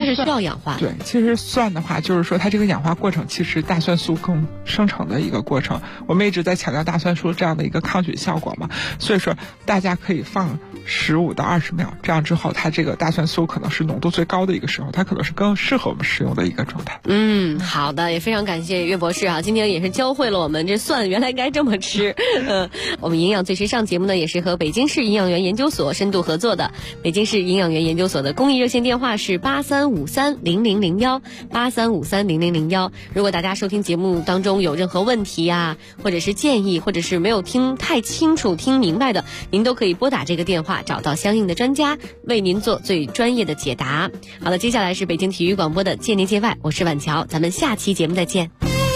是需要氧化的。 对，其实蒜的话，就是说它这个氧化过程，其实大蒜素更生成的一个过程。我们一直在强调大蒜素这样的一个抗菌效果嘛，所以说大家可以放15到20秒，这样之后它这个大蒜素可能是浓度最高的一个时候，它可能是更适合我们食用的一个状态。 好的，也非常感谢岳博士啊，今天也是教会了我们这蒜原来该这么吃。我们营养最时尚节目呢，也是和北京市营养员研究所深度合作的。北京市营养员研究所的公益热线电话是83530001，83530001。如果大家收听节目当中有任何问题啊，或者是建议，或者是没有听太清楚、听明白的，您都可以拨打这个电话，找到相应的专家，为您做最专业的解答。好了，接下来是北京体育广播的界内界外，我是婉乔，咱们下期节目再见。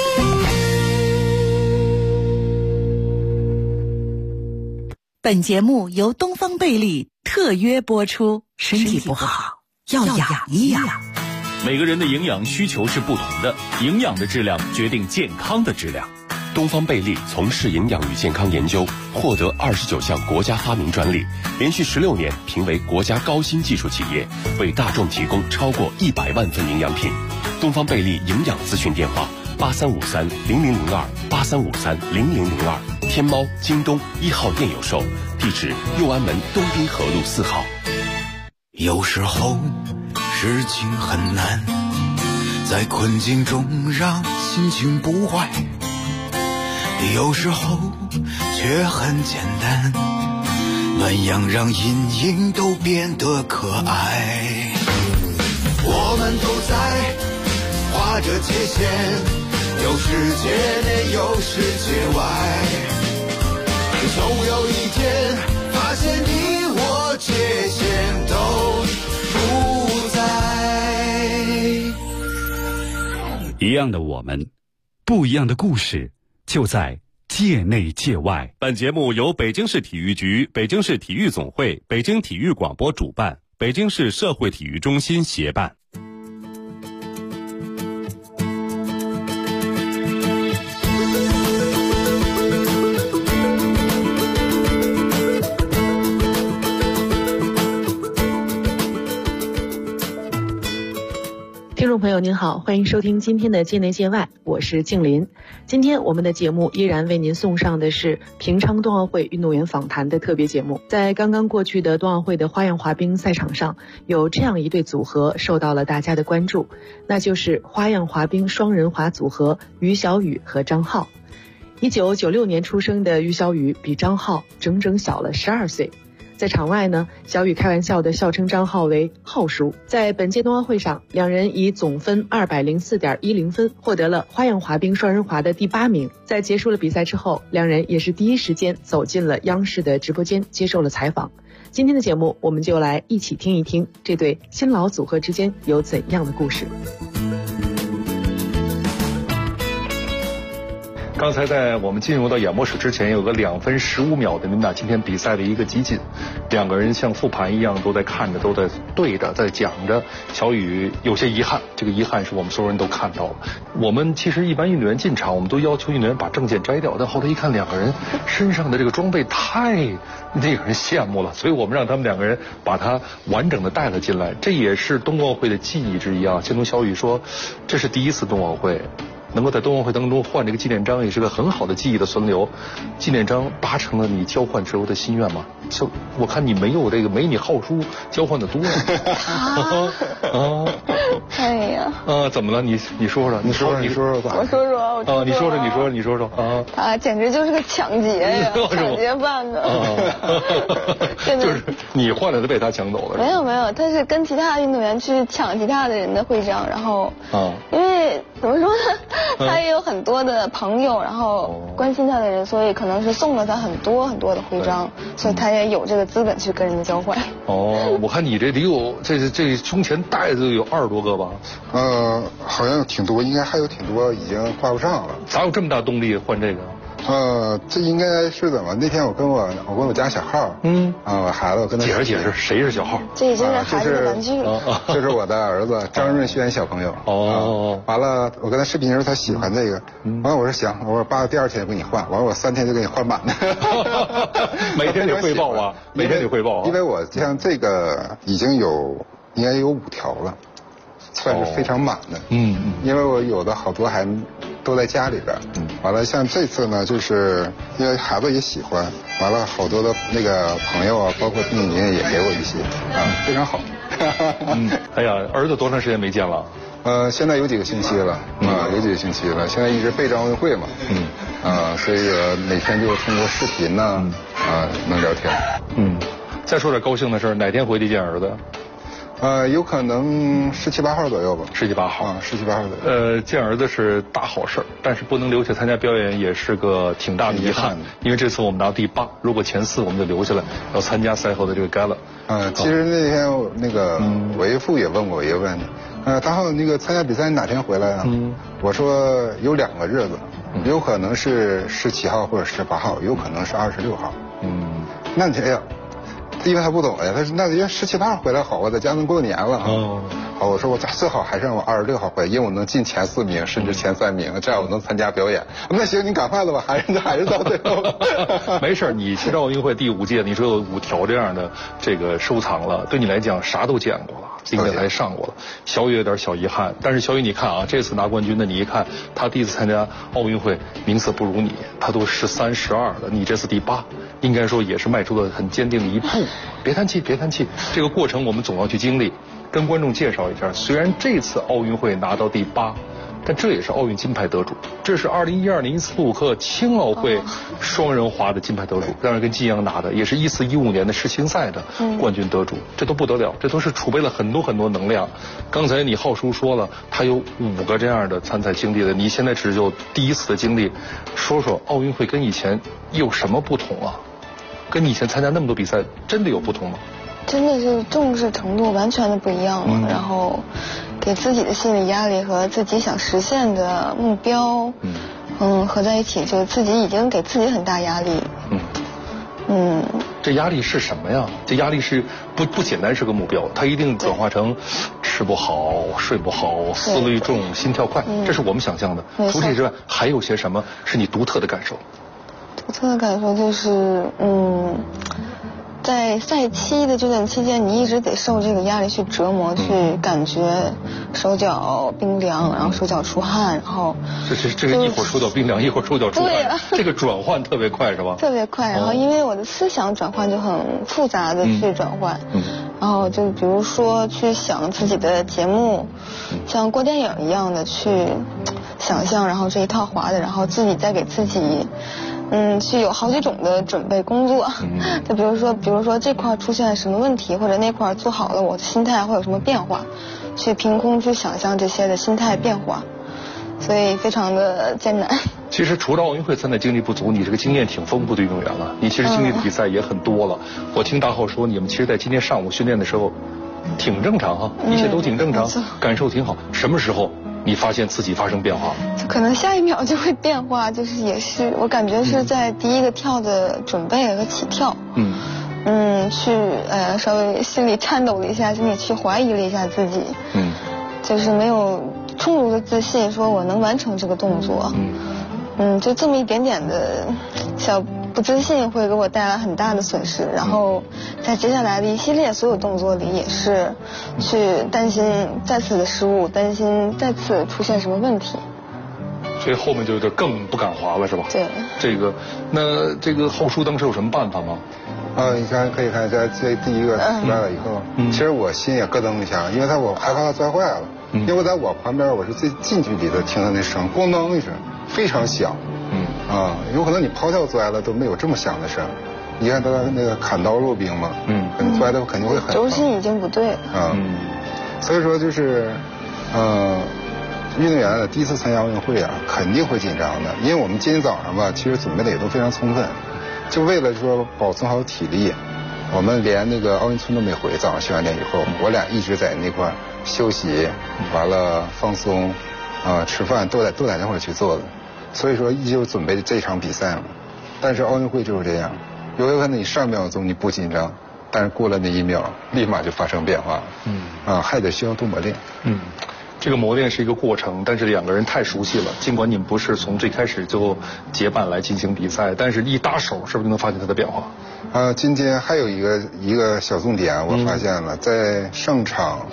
本节目由东方贝利特约播出，身体不好要养一养。 每个人的营养需求是不同的，营养的质量决定健康的质量。 东方贝利从事营养与健康研究，获得29项国家发明专利，连续16年评为国家高新技术企业，为大众提供超过100万份营养品。东方贝利营养咨询电话83530002，83530002，天猫、京东1号店有售，地址右安门东滨河路4号。 有时候事情很难，在困境中让心情不坏，有时候却很简单，暖阳让阴影都变得可爱。我们都在画着界限，有世界内有世界外，总有一天发现你我界限都不在。 一样的我们，不一样的故事，就在界内界外。 本节目由北京市体育局、北京市体育总会、北京体育广播主办，北京市社会体育中心协办。 听众朋友您好，欢迎收听今天的界内界外，我是静林。今天我们的节目依然为您送上的是平昌冬奥会运动员访谈的特别节目。在刚刚过去的冬奥会的花样滑冰赛场上，有这样一对组合受到了大家的关注，那就是花样滑冰双人滑组合于小雨和张浩。1996年出生的于小雨比张浩整整小了12岁。在场外呢，小雨开玩笑地笑称张浩为浩叔。在本届冬奥会上，两人以总分204.10分获得了花样滑冰双人滑的第8名。在结束了比赛之后，两人也是第一时间走进了央视的直播间接受了采访。今天的节目，我们就来一起听一听这对新老组合之间有怎样的故事。 刚才在我们进入到演播室之前，有个2分15秒的你们俩今天比赛的一个集锦，两个人像复盘一样都在看着，都在对着，在讲着。小雨有些遗憾，这个遗憾是我们所有人都看到了。我们其实一般运动员进场，我们都要求运动员把证件摘掉，但后来一看两个人身上的这个装备太令人羡慕了，所以我们让他们两个人把它完整的带了进来。这也是冬奥会的记忆之一啊。先从小雨说，这是第一次冬奥会。能够在冬奥会当中换这个纪念章，也是个很好的记忆的存留。纪念章达成了你交换之后的心愿吗？就我看你没有这个没你浩叔交换的多哎呀怎么了？你说说，你说说， 我说说， 你说说啊！ 他简直就是个抢劫呀，抢劫犯呢！ 就是你换来的被他抢走了。 没有，他是跟其他运动员去抢其他的人的徽章，然后因为怎么说呢？他也有很多的朋友，然后关心他的人，所以可能是送了他很多很多的徽章，所以他也有这个资本去跟人家交换。 我看你这得有这胸前带的有20多个吧？ 好像挺多，应该还有挺多已经挂不上了。 咋有这么大动力换这个？ 这应该是怎么？那天我跟我家小号，我孩子，我跟他解释谁是小号？ 这已经是孩子的玩具了。 这是我的儿子张润轩小朋友。完了，我跟他视频的时候，他喜欢这个。完了，我说行，我说爸，第2天就给你换。完了，我3天就给你换满了。 每天得汇报啊，每天得汇报啊。 因为我像这个已经应该有5条了。 算是非常满的。因为我有的好多还都在家里边。完了，像这次呢，就是因为孩子也喜欢，完了好多的那个朋友啊，包括丁宁也给我一些非常好。 哎呀，儿子多长时间没见了？ 现在有几个星期了，有几个星期了。现在一直备战奥运会嘛，所以每天就通过视频呢，能聊天。 再说点高兴的事儿，哪天回去见儿子？ 有可能17、18号左右吧。 17、18号 ，17、18号左右。 见儿子是大好事儿，但是不能留下参加表演也是个挺大的遗憾。因为这次我们拿第8，如果前4我们就留下来，要参加赛后的这个 gala。 其实那天那个我岳父也问过我一个问题，大浩那个参加比赛你哪天回来啊？我说有2个日子，有可能是17号或者18号，有可能是26号。那你哎呀。因为他不懂呀，他说那约17、18号回来好，我在家能过年了。好，我说我最好还是让我26号回来，因为我能进前4名，甚至前3名，这样我能参加表演。那行，你赶快的吧，还是到最后。 没事，你其实奥运会第5届，你说有5条这样的这个收藏了，对你来讲啥都见过了，并且还上过了。小雨有点小遗憾，但是小雨你看啊，这次拿冠军的你一看，他第一次参加奥运会，名次不如你，他都13、12了，你这次第8，应该说也是迈出了很坚定的一步。别叹气，别叹气，这个过程我们总要去经历。跟观众介绍一下，虽然这次奥运会拿到第8，但这也是奥运金牌得主，这是2012年因斯布鲁克青奥会双人滑的金牌得主，当然跟金阳拿的，也是14、15年的世青赛的冠军得主，这都不得了，这都是储备了很多很多能量。刚才你浩叔说了，他有5个这样的参赛经历的，你现在只有第1次的经历，说说奥运会跟以前有什么不同啊？跟你以前参加那么多比赛，真的有不同吗？ 真的是重视程度完全的不一样了，然后给自己的心理压力和自己想实现的目标，合在一起，就自己已经给自己很大压力。 这压力是什么呀？这压力是不简单是个目标，它一定转化成吃不好、睡不好、思虑重、心跳快，这是我们想象的。除此之外，还有些什么是你独特的感受？ 独特的感受就是，在赛期的这段期间，你一直得受这个压力去折磨，去感觉手脚冰凉，然后手脚出汗，然后这是一会儿手脚冰凉，一会儿手脚出汗，这个转换特别快是吧？ 特别快，然后因为我的思想转换就很复杂的去转换，然后就比如说去想自己的节目，像过电影一样的去想象，然后这一套滑的，然后自己再给自己。去有好几种的准备工作，就比如说这块出现什么问题，或者那块做好了，我的心态会有什么变化，去凭空去想象这些的心态变化，所以非常的艰难。 其实除了奥运会参赛经历不足，你这个经验挺丰富的运动员了，你其实经历的比赛也很多了。我听大浩说，你们其实在今天上午训练的时候，挺正常哈，一切都挺正常，感受挺好。什么时候你发现自己发生变化？ 就可能下一秒就会变化，就是也是我感觉是在第一个跳的准备和起跳，去稍微心里颤抖了一下，心里去怀疑了一下自己，就是没有充足的自信，说我能完成这个动作，就这么一点点的小不自信会给我带来很大的损失，然后在接下来的一系列所有动作里也是去担心再次的失误，担心再次出现什么问题， 所以后面就更不敢滑了是吧？ 对， 那这个浩叔当时有什么办法吗？ 你看可以看这第一个出来了以后，其实我心也咯噔一下，因为我害怕他摔坏了，因为我在我旁边我是最近距离的听到那声咣当一声非常响，有可能你抛跳摔了都没有这么响的声。你看他那个砍刀入冰嘛，摔的肯定会很疼， 轴心已经不对了。 所以说就是，运动员第一次参加奥运会啊，肯定会紧张的，因为我们今天早上吧，其实准备的也都非常充分，就为了说保存好体力，我们连那个奥运村都没回，早上训完练以后，我俩一直在那块休息，完了放松，吃饭都在那块去做的，所以说依旧准备这场比赛嘛。但是奥运会就是这样，有可能你上秒钟你不紧张，但是过了那1秒，立马就发生变化了，还得需要多磨练。 这个磨练是一个过程，但是2个人太熟悉了。尽管你们不是从最开始就结伴来进行比赛，但是一搭手，是不是就能发现他的变化？今天还有一个小重点，我发现了，在上场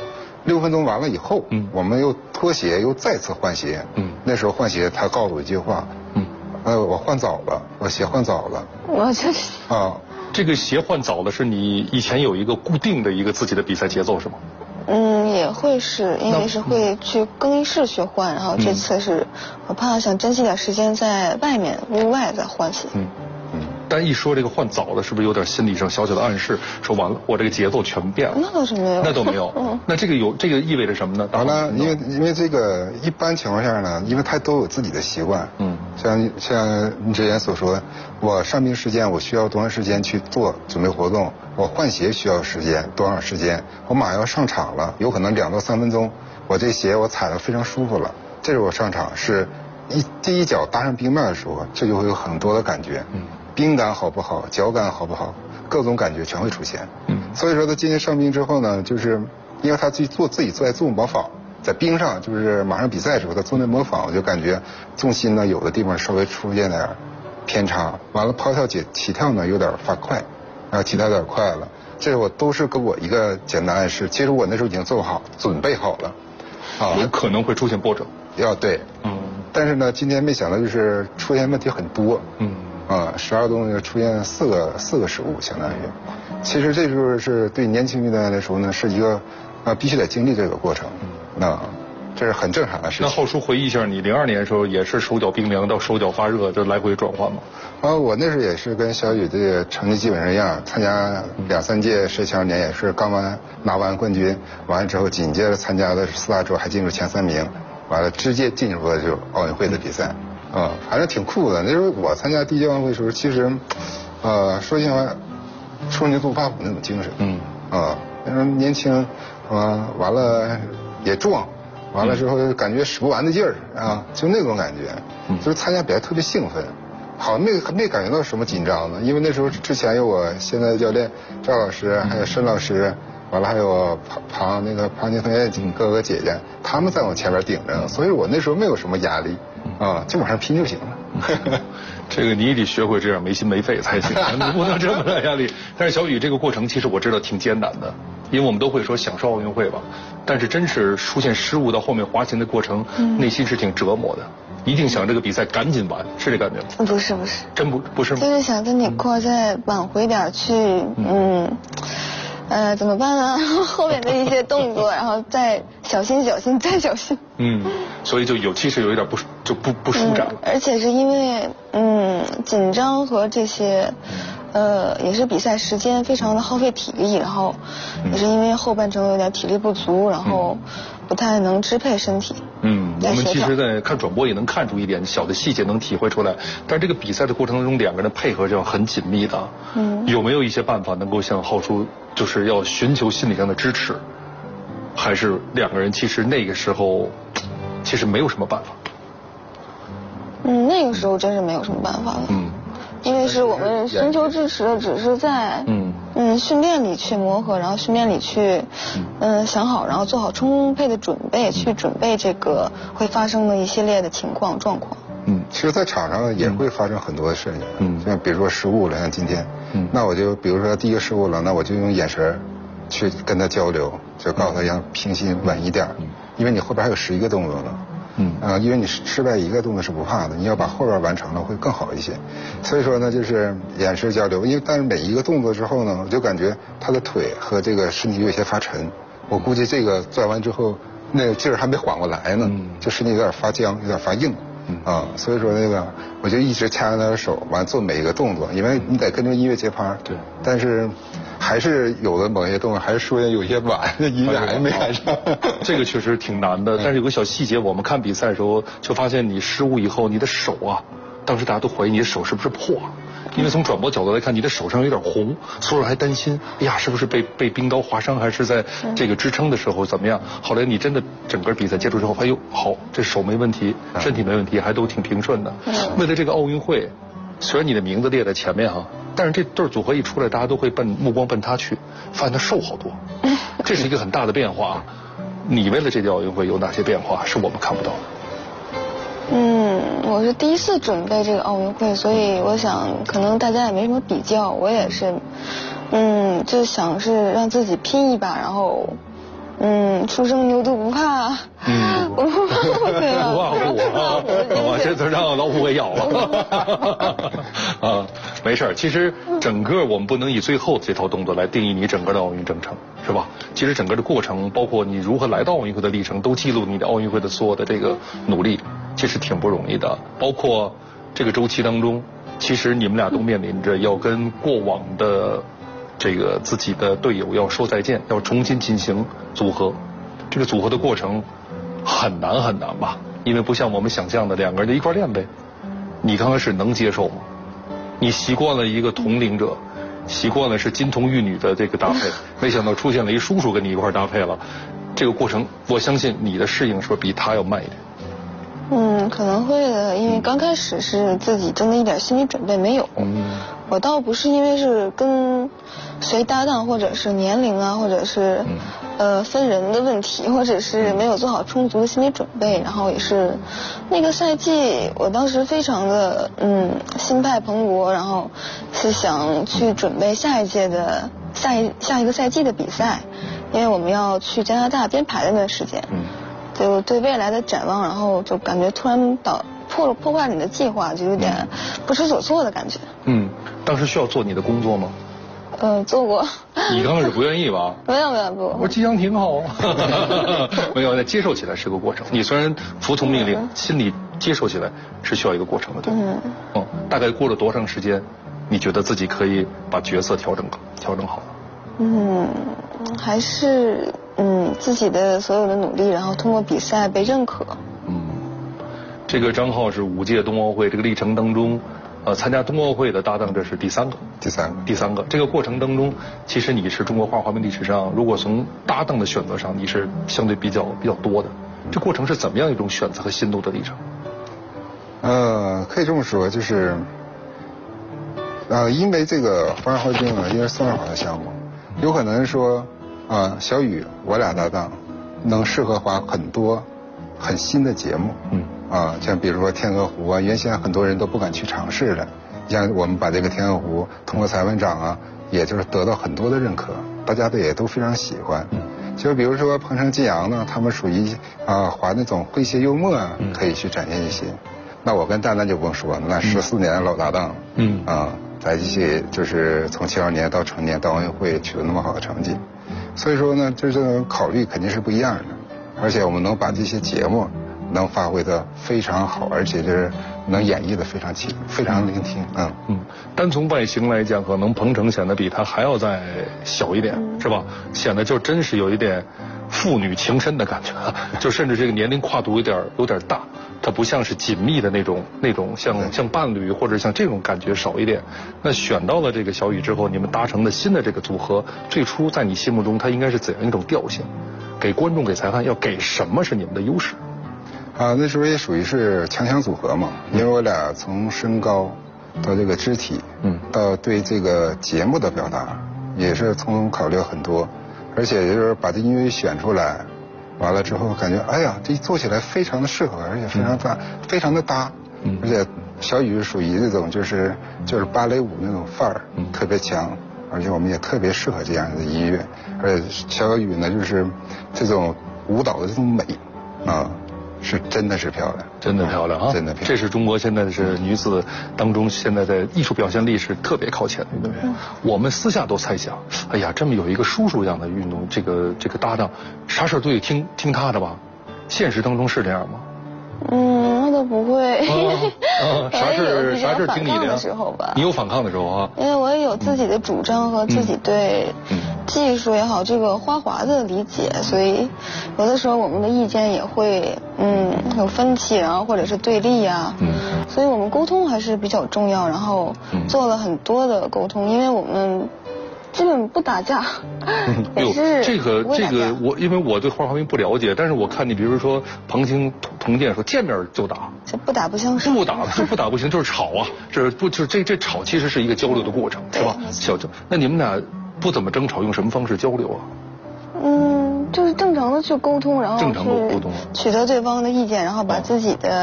6分钟完了以后，我们又脱鞋，又再次换鞋。那时候换鞋，他告诉我一句话，我换早了，我鞋换早了。 我这是这个鞋换早了，是你以前有一个固定的一个自己的比赛节奏是吗？ 也会是因为是会去更衣室去换，然后这次是我怕想珍惜点时间在外面屋外再换鞋。 但一说这个换早了，是不是有点心理上小小的暗示？说完了，我这个节奏全变了。 那倒是没有， 那都没有。那这个意味着什么呢？ 完了，因为这个一般情况下呢，因为他都有自己的习惯。像你之前所说，我上兵时间我需要多长时间去做准备活动，我换鞋需要时间多少时间，我马上要上场了，有可能2到3分钟，我这鞋我踩得非常舒服了，这时候我上场是第一脚搭上冰面的时候，这就会有很多的感觉。冰感好不好，脚感好不好，各种感觉全会出现。所以说他今天上冰之后呢，就是因为他自己在做模仿，在冰上就是马上比赛的时候他做那模仿，我就感觉重心呢有的地方稍微出现点偏差，完了抛跳起跳呢有点发快，然后起跳有点快了，这我都是给我一个简单暗示。其实我那时候已经做好准备好了， 有可能会出现波折。 对，但是呢今天没想到就是出现问题很多。12动作出现四个失误，相当于，其实这就是对年轻运动员来说呢，是一个必须得经历这个过程，这是很正常的事情。 那浩叔回忆一下，你02年的时候也是手脚冰凉到手脚发热，就来回转换吗？ 我那时候也是跟小雨这个成绩基本上一样，参加2、3届世青少年也是拿完冠军，完了之后紧接着参加的4大洲还进入前3名，完了直接进入了就奥运会的比赛。反正挺酷的。那时候我参加第1届奥运会的时候，其实，说心话，初生牛犊不怕虎那种精神。那时候年轻，完了也壮，完了之后感觉使不完的劲儿就那种感觉，就是参加比赛特别兴奋，好像没感觉到什么紧张的，因为那时候之前有我现在的教练赵老师，还有申老师。完了还有庞宁同学哥哥姐姐，他们在我前面顶着，所以我那时候没有什么压力，就往上拼就行了。 这个你也得学会这样没心没肺才行，你不能这么大压力。但是小雨这个过程其实我知道挺艰难的，因为我们都会说享受奥运会吧，但是真是出现失误到后面滑行的过程，内心是挺折磨的。一定想这个比赛赶紧完，是这感觉吗？ 不是， 真不是吗？ 就是想跟你快再挽回点去，怎么办呢？后面的一些动作，然后再小心再小心。 所以其实有一点不舒展。 而且是因为紧张和这些，也是比赛时间非常的耗费体力，然后也是因为后半程有点体力不足，然后不太能支配身体。 我们其实在看转播也能看出一点小的细节，能体会出来。但是这个比赛的过程中，2个人的配合就要很紧密的。有没有一些办法能够像浩叔，就是要寻求心理上的支持？还是2个人其实那个时候其实没有什么办法？ 那个时候真是没有什么办法了。因为是我们寻求支持的，只是在训练里去磨合，然后训练里去想好，然后做好充沛的准备，去准备这个会发生的一系列的状况。 其实，在场上也会发生很多的事情。像比如说失误了，像今天，那我就比如说第一个失误了，那我就用眼神去跟他交流，就告诉他让平心稳一点，因为你后边还有11个动作呢。因为你失败1个动作是不怕的，你要把后边完成了会更好一些。所以说呢，就是眼神交流，但是每一个动作之后呢，我就感觉他的腿和这个身体有些发沉，我估计这个转完之后那个劲儿还没缓过来呢，就身体有点发僵，有点发硬。所以说那个我就一直掐着他的手，完做每一个动作，因为你得跟着音乐节拍。对。但是还是有的某些动作还是说有些晚，音乐还没赶上。 这个确实挺难的，但是有个小细节，我们看比赛的时候就发现你失误以后，你的手当时大家都怀疑你的手是不是破了。因为从转播角度来看，你的手上有点红，所有人还担心，哎呀，是不是被冰刀划伤，还是在这个支撑的时候怎么样？后来你真的整个比赛结束之后，好，这手没问题，身体没问题，还都挺平顺的。为了这个奥运会，虽然你的名字列在前面但是这对组合一出来，大家都会目光奔他去，发现他瘦好多，这是一个很大的变化。你为了这届奥运会有哪些变化是我们看不到的？ 我是第一次准备这个奥运会，所以我想可能大家也没什么比较，我也是，就想是让自己拼一把，然后， 初生牛犊不怕，对吧？ 不怕虎，这次让老虎给咬了。啊，没事儿。其实整个我们不能以最后这套动作来定义你整个的奥运征程，是吧？其实整个的过程，包括你如何来到奥运会的历程，都记录你的奥运会的所有的这个努力，其实挺不容易的。包括这个周期当中，其实你们俩都面临着要跟过往的这个自己的队友要说再见，要重新进行组合。这个组合的过程很难很难吧？因为不像我们想象的两个人就一块练呗。你刚开始能接受吗？你习惯了一个统领者，习惯了是金童玉女的这个搭配，没想到出现了一叔叔跟你一块搭配了。这个过程，我相信你的适应是不是比他要慢一点？ 可能会的，因为刚开始是自己真的一点心理准备没有。我倒不是因为是跟谁搭档，或者是年龄啊，或者是分人的问题，或者是没有做好充足的心理准备，然后也是那个赛季，我当时非常的心态蓬勃，然后是想去准备下一届的下一个赛季的比赛，因为我们要去加拿大编排那段时间。就对未来的展望，然后就感觉突然破坏你的计划，就有点不知所措的感觉。 当时需要做你的工作吗？ 做过。 你刚开始不愿意吧？ 没有不。 我吉祥挺好。没有，那接受起来是个过程。你虽然服从命令，心里接受起来是需要一个过程的，对。大概过了多长时间，你觉得自己可以把角色调整好？ 还是自己的所有的努力，然后通过比赛被认可。 这个张浩是5届冬奥会这个历程当中，参加冬奥会的搭档，这是第三个。这个过程当中，其实你是中国花滑冰历史上，如果从搭档的选择上，你是相对比较多的。这过程是怎么样一种选择和心路的历程？ 可以这么说，就是因为这个花滑冰呢，因为双人滑的项目，有可能说小雨我俩搭档能适合滑很多很新的节目。像比如说天鹅湖啊，原先很多人都不敢去尝试的，像我们把这个天鹅湖通过裁判长啊，也就是得到很多的认可，大家也都非常喜欢。就比如说鹏程金阳呢，他们属于滑那种诙谐幽默啊，可以去展现一些。那我跟蛋蛋就不用说了，那14年的老搭档，在一起就是从72年到成年到奥运会取得那么好的成绩，所以说呢，这种考虑肯定是不一样的。而且我们能把这些节目能发挥的非常好，而且就是能演绎的非常聆听。 单从外形来讲，可能鹏程显得比他还要再小一点，是吧？显得就真是有一点父女情深的感觉，就甚至这个年龄跨度有点大，它不像是紧密的那种像伴侣或者像这种感觉少一点。那选到了这个小雨之后，你们达成的新的这个组合，最初在你心目中它应该是怎样一种调性？给观众给裁判要给什么是你们的优势？ 那时候也属于是强强组合嘛，因为我俩从身高到这个肢体，到对这个节目的表达，也是从中考虑很多，而且就是把这音乐选出来，完了之后感觉哎呀，这做起来非常的适合，而且非常的搭，而且小雨是属于这种就是芭蕾舞那种范儿，特别强，而且我们也特别适合这样的音乐，而且小雨呢就是这种舞蹈的这种美是真的是漂亮， 真的漂亮啊！ 真的漂亮。 这是中国现在是女子当中现在在艺术表现力是特别靠前的运动员。我们私下都猜想，哎呀，这么有一个叔叔一样的运动这个搭档，啥事都得听他的吧？现实当中是这样吗？ 那都不会。 啥事听你的呀？你有反抗的时候啊？ 因为我也有自己的主张和自己对技术也好，这个花滑的理解，所以有的时候我们的意见也会有分歧，然后或者是对立啊。所以我们沟通还是比较重要，然后做了很多的沟通，因为我们基本不打架。 这个因为我对花滑冰不了解，但是我看你比如说彭清同健说见面就打， 这不打不相识， 不打不行，就是吵啊，这吵其实是一个交流的过程，是吧？那你们俩不怎么争吵，用什么方式交流啊？ 就是正常的去沟通，然后去取得对方的意见，然后把自己的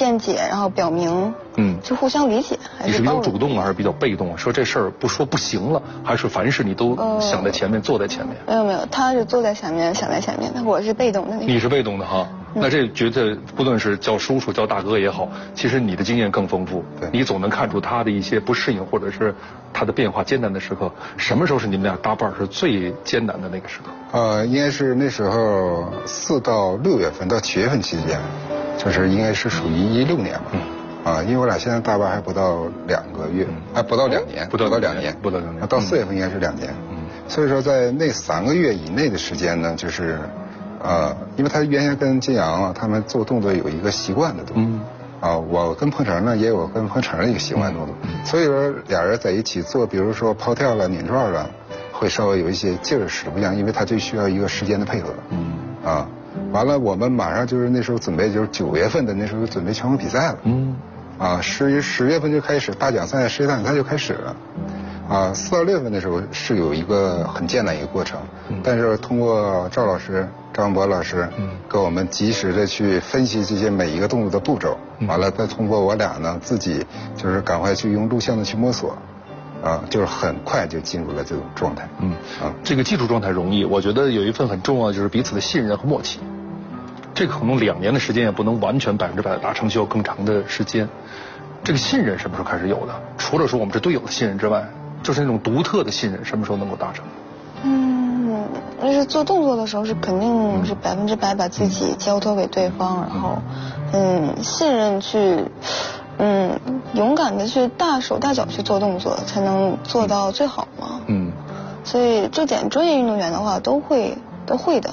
见解，然后表明，就互相理解。 你是比较主动还是比较被动？说这事儿不说不行了，还是凡事你都想在前面，坐在前面？ 没有，他是坐在前面，想在前面的，我是被动的那个。 你是被动的哈。那这觉得不论是叫叔叔叫大哥也好，其实你的经验更丰富，你总能看出他的一些不适应，或者是他的变化艰难的时刻。什么时候是你们俩搭伴是最艰难的那个时刻？ 应该是那时候4到6月份到7月份期间，就是应该是属于16年吧。因为我俩现在搭伴还不到2个月，还不到2年，不到2年，到4月份应该是2年。所以说在那3个月以内的时间呢，就是因为他原先跟金阳啊，他们做动作有一个习惯的动作。我跟彭程呢也有跟彭程的一个习惯动作，所以说俩人在一起做，比如说抛跳了、捻转了，会稍微有一些劲儿使不一样，因为他就需要一个时间的配合。完了我们马上就是那时候准备就是9月份的那时候准备全国比赛了。10月份就开始大奖赛、世界大奖赛就开始了。4到6月份的时候是有一个很艰难一个过程，但是通过赵老师、赵文博老师给我们及时的去分析这些每一个动作的步骤，完了再通过我俩呢自己就是赶快去用录像的去摸索，就是很快就进入了这种状态。 这个技术状态容易，我觉得有一份很重要的就是彼此的信任和默契。这个可能2年的时间也不能完全100%的达成，需要更长的时间。这个信任什么时候开始有的？除了说我们是队友的信任之外，就是那种独特的信任什么时候能够达成？ 就是做动作的时候是肯定是100%把自己交托给对方，然后信任去勇敢的去大手大脚去做动作，才能做到最好嘛。所以这点专业运动员的话都会的。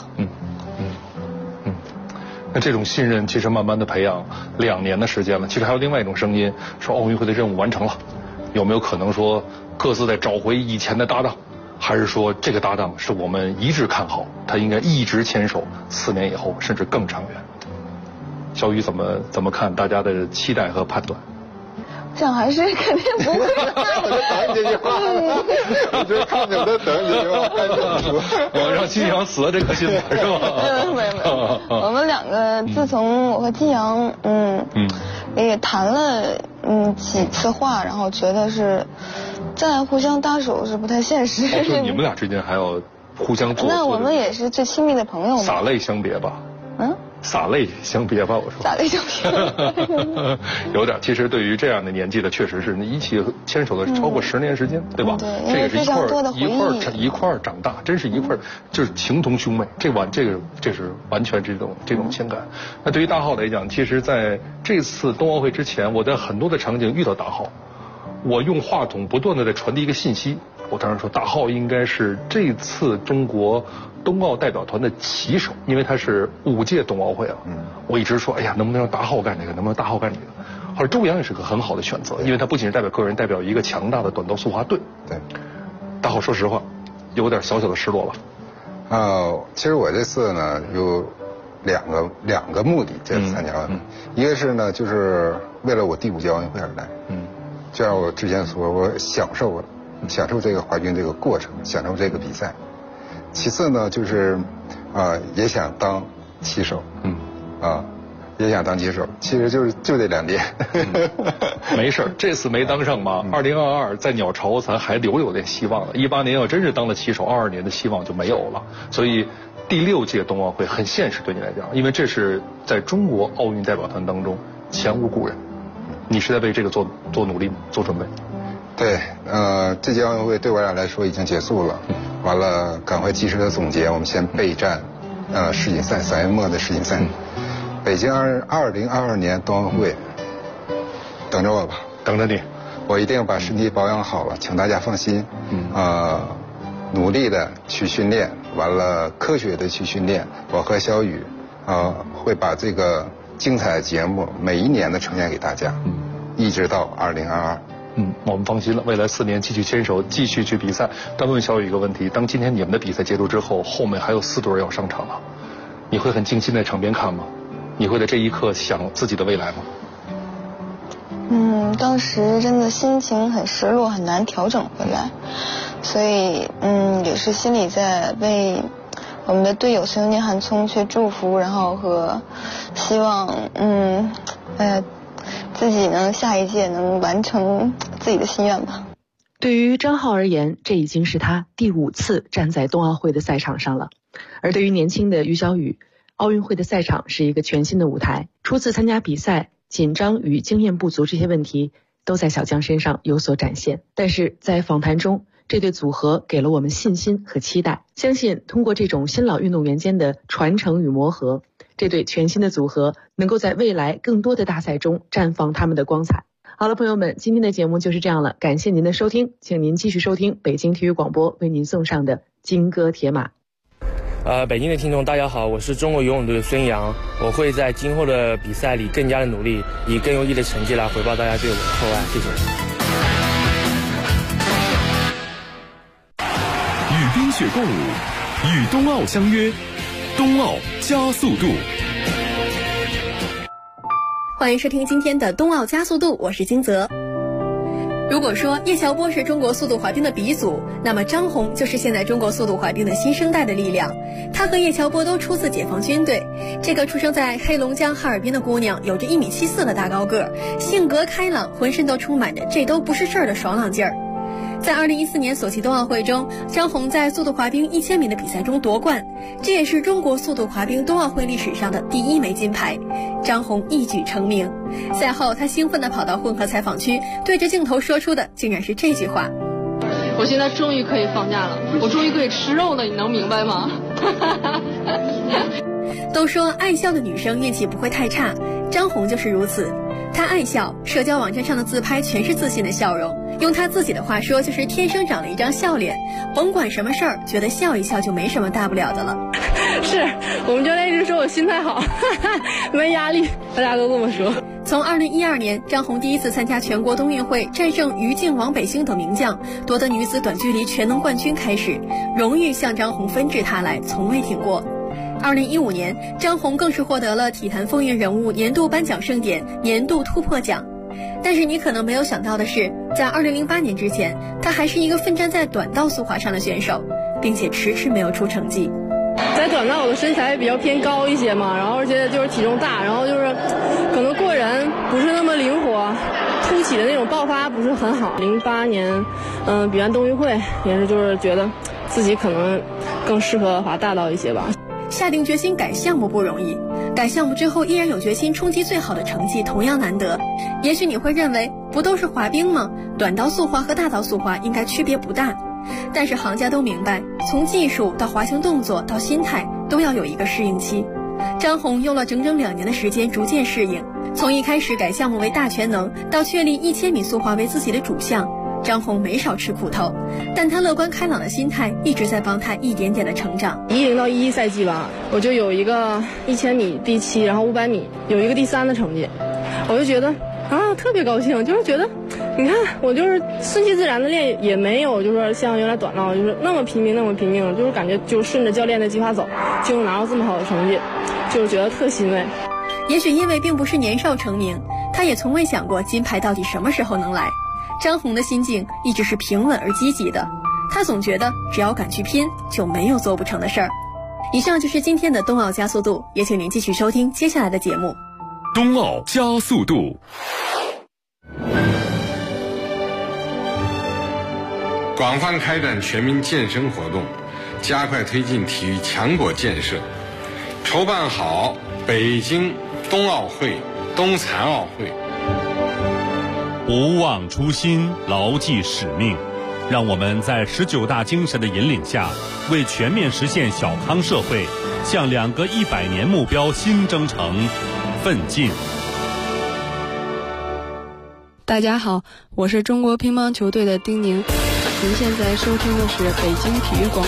那这种信任其实慢慢的培养2年的时间了。其实还有另外一种声音，说奥运会的任务完成了，有没有可能说各自再找回以前的搭档，还是说这个搭档是我们一致看好，他应该一直牵手4年以后甚至更长远？小雨怎么看大家的期待和判断？ 这样还是肯定不会的。 我就等你这句话，我就看着在等你这句话。 我让金阳死了这颗心是吧？ 没有。我们2个自从我和金阳也谈了几次话，然后觉得是再互相搭手是不太现实。 就你们俩之间还要互相做。 那我们也是最亲密的朋友嘛。 洒泪相别吧。洒泪相别吧，我说。 洒泪相别。 有点，其实对于这样的年纪的，确实是一起牵手的超过10年时间，对吧？ 对， 这也是一块儿长大，真是一块儿，就是情同兄妹。这是完全这种情感。那对于大浩来讲，其实在这次冬奥会之前，我在很多的场景遇到大浩，我用话筒不断的在传递一个信息。我当时说大浩应该是这次中国冬奥代表团的旗手，因为他是5届冬奥会了。我一直说，哎呀，能不能让大浩干这个？能不能大浩干这个？后来周洋也是个很好的选择，因为他不仅是代表个人，代表一个强大的短道速滑队。 对， 大浩说实话，有点小小的失落吧？ 其实我这次呢有两个目的，这次参加奥运会，一个是呢就是为了我第5届奥运会而来。就像我之前说，我享受这个滑冰这个过程，享受这个比赛。其次呢，就是也想当旗手，也想当旗手。其实就这2点。 没事，这次没当上嘛，2022在鸟巢咱还留有点希望了。18年要真是当了旗手，22年的希望就没有了。所以第6届冬奥会很现实对你来讲，因为这是在中国奥运代表团当中前无古人。你是在为这个做努力吗？做准备？ 对，这届奥运会对我俩来说已经结束了，完了赶快及时的总结，我们先备战世锦赛3月末的世锦赛。北京2022年冬奥会，等着我吧， 等着你， 我一定把身体保养好了，请大家放心。努力的去训练，完了科学的去训练。我和小雨会把这个精彩的节目每一年的呈现给大家，一直到2022。 我们放心了，未来4年继续牵手，继续去比赛。但问小雨一个问题，当今天你们的比赛结束之后，后面还有4队要上场了，你会很静心在场边看吗？你会在这一刻想自己的未来吗？ 当时真的心情很失落，很难调整回来，所以也是心里在为我们的队友孙宁汉聪去祝福，然后和希望自己呢下一届能完成自己的心愿吧。 对于张浩而言，这已经是他第5次站在冬奥会的赛场上了。而对于年轻的于小雨，奥运会的赛场是一个全新的舞台。初次参加比赛，紧张与经验不足这些问题都在小将身上有所展现。但是在访谈中，这对组合给了我们信心和期待。相信通过这种新老运动员间的传承与磨合，这对全新的组合能够在未来更多的大赛中绽放他们的光彩。好了，朋友们，今天的节目就是这样了，感谢您的收听，请您继续收听北京体育广播为您送上的金戈铁马。 北京的听众大家好，我是中国游泳队的孙杨，我会在今后的比赛里更加的努力，以更优异的成绩来回报大家对我的厚爱，谢谢。 与冰雪共舞，与冬奥相约，冬奥加速度。 欢迎收听今天的冬奥加速度，我是金泽。如果说叶乔波是中国速度滑冰的鼻祖，那么张红就是现在中国速度滑冰的新生代的力量。她和叶乔波都出自解放军队，这个出生在黑龙江哈尔滨的姑娘有着1.74米的大高个，性格开朗，浑身都充满着这都不是事儿的爽朗劲儿。在2014年索契冬奥会中，张红在速度滑冰1000米的比赛中夺冠，这也是中国速度滑冰冬奥会历史上的第1枚金牌。张红一举成名。赛后，他兴奋地跑到混合采访区，对着镜头说出的竟然是这句话： 我现在终于可以放假了，我终于可以吃肉了，你能明白吗？ 都说爱笑的女生运气不会太差，张红就是如此。她爱笑，社交网站上的自拍全是自信的笑容，用她自己的话说，就是天生长了一张笑脸，甭管什么事儿，觉得笑一笑就没什么大不了的了。 是我们教练一直说我心态好，没压力，大家都这么说。 从2012年，张红第一次参加全国冬运会，战胜于静、王北星等名将，夺得女子短距离全能冠军开始，荣誉向张红纷至沓来，从未停过。2015年，张红更是获得了体坛风云人物年度颁奖盛典年度突破奖。但是你可能没有想到的是，在2008年之前，他还是一个奋战在短道速滑上的选手，并且迟迟没有出成绩。 在短道我的身材比较偏高一些嘛，然后而且就是体重大，然后就是可能过人不是那么灵活，突起的那种爆发不是很好。08年比完冬运会也是就是觉得自己可能更适合滑大道一些吧。 下定决心改项目不容易，改项目之后依然有决心冲击最好的成绩同样难得。也许你会认为不都是滑冰吗？短道速滑和大道速滑应该区别不大。但是行家都明白，从技术到滑行动作到心态都要有一个适应期。张红用了整整2年的时间逐渐适应，从一开始改项目为大全能，到确立1000米速滑为自己的主项，张红没少吃苦头，但他乐观开朗的心态一直在帮他一点点的成长。 10到11赛季吧，我就有一个1000米第7，然后500米有一个第3的成绩，我就觉得特别高兴，就是觉得你看我就是顺其自然的练，也没有就是说像原来短道就是那么拼命，就是感觉就顺着教练的计划走，就能拿到这么好的成绩，就是觉得特欣慰。 也许因为并不是年少成名，他也从未想过金牌到底什么时候能来。张红的心境一直是平稳而积极的，他总觉得只要敢去拼，就没有做不成的事儿。以上就是今天的冬奥加速度，也请您继续收听接下来的节目。 冬奥加速度。 广泛开展全民健身活动，加快推进体育强国建设，筹办好北京冬奥会、冬残奥会。 不忘初心，牢记使命，让我们在19大精神的引领下，为全面实现小康社会，向2个100年目标新征程奋进。 大家好，我是中国乒乓球队的丁宁。您现在收听的是北京体育广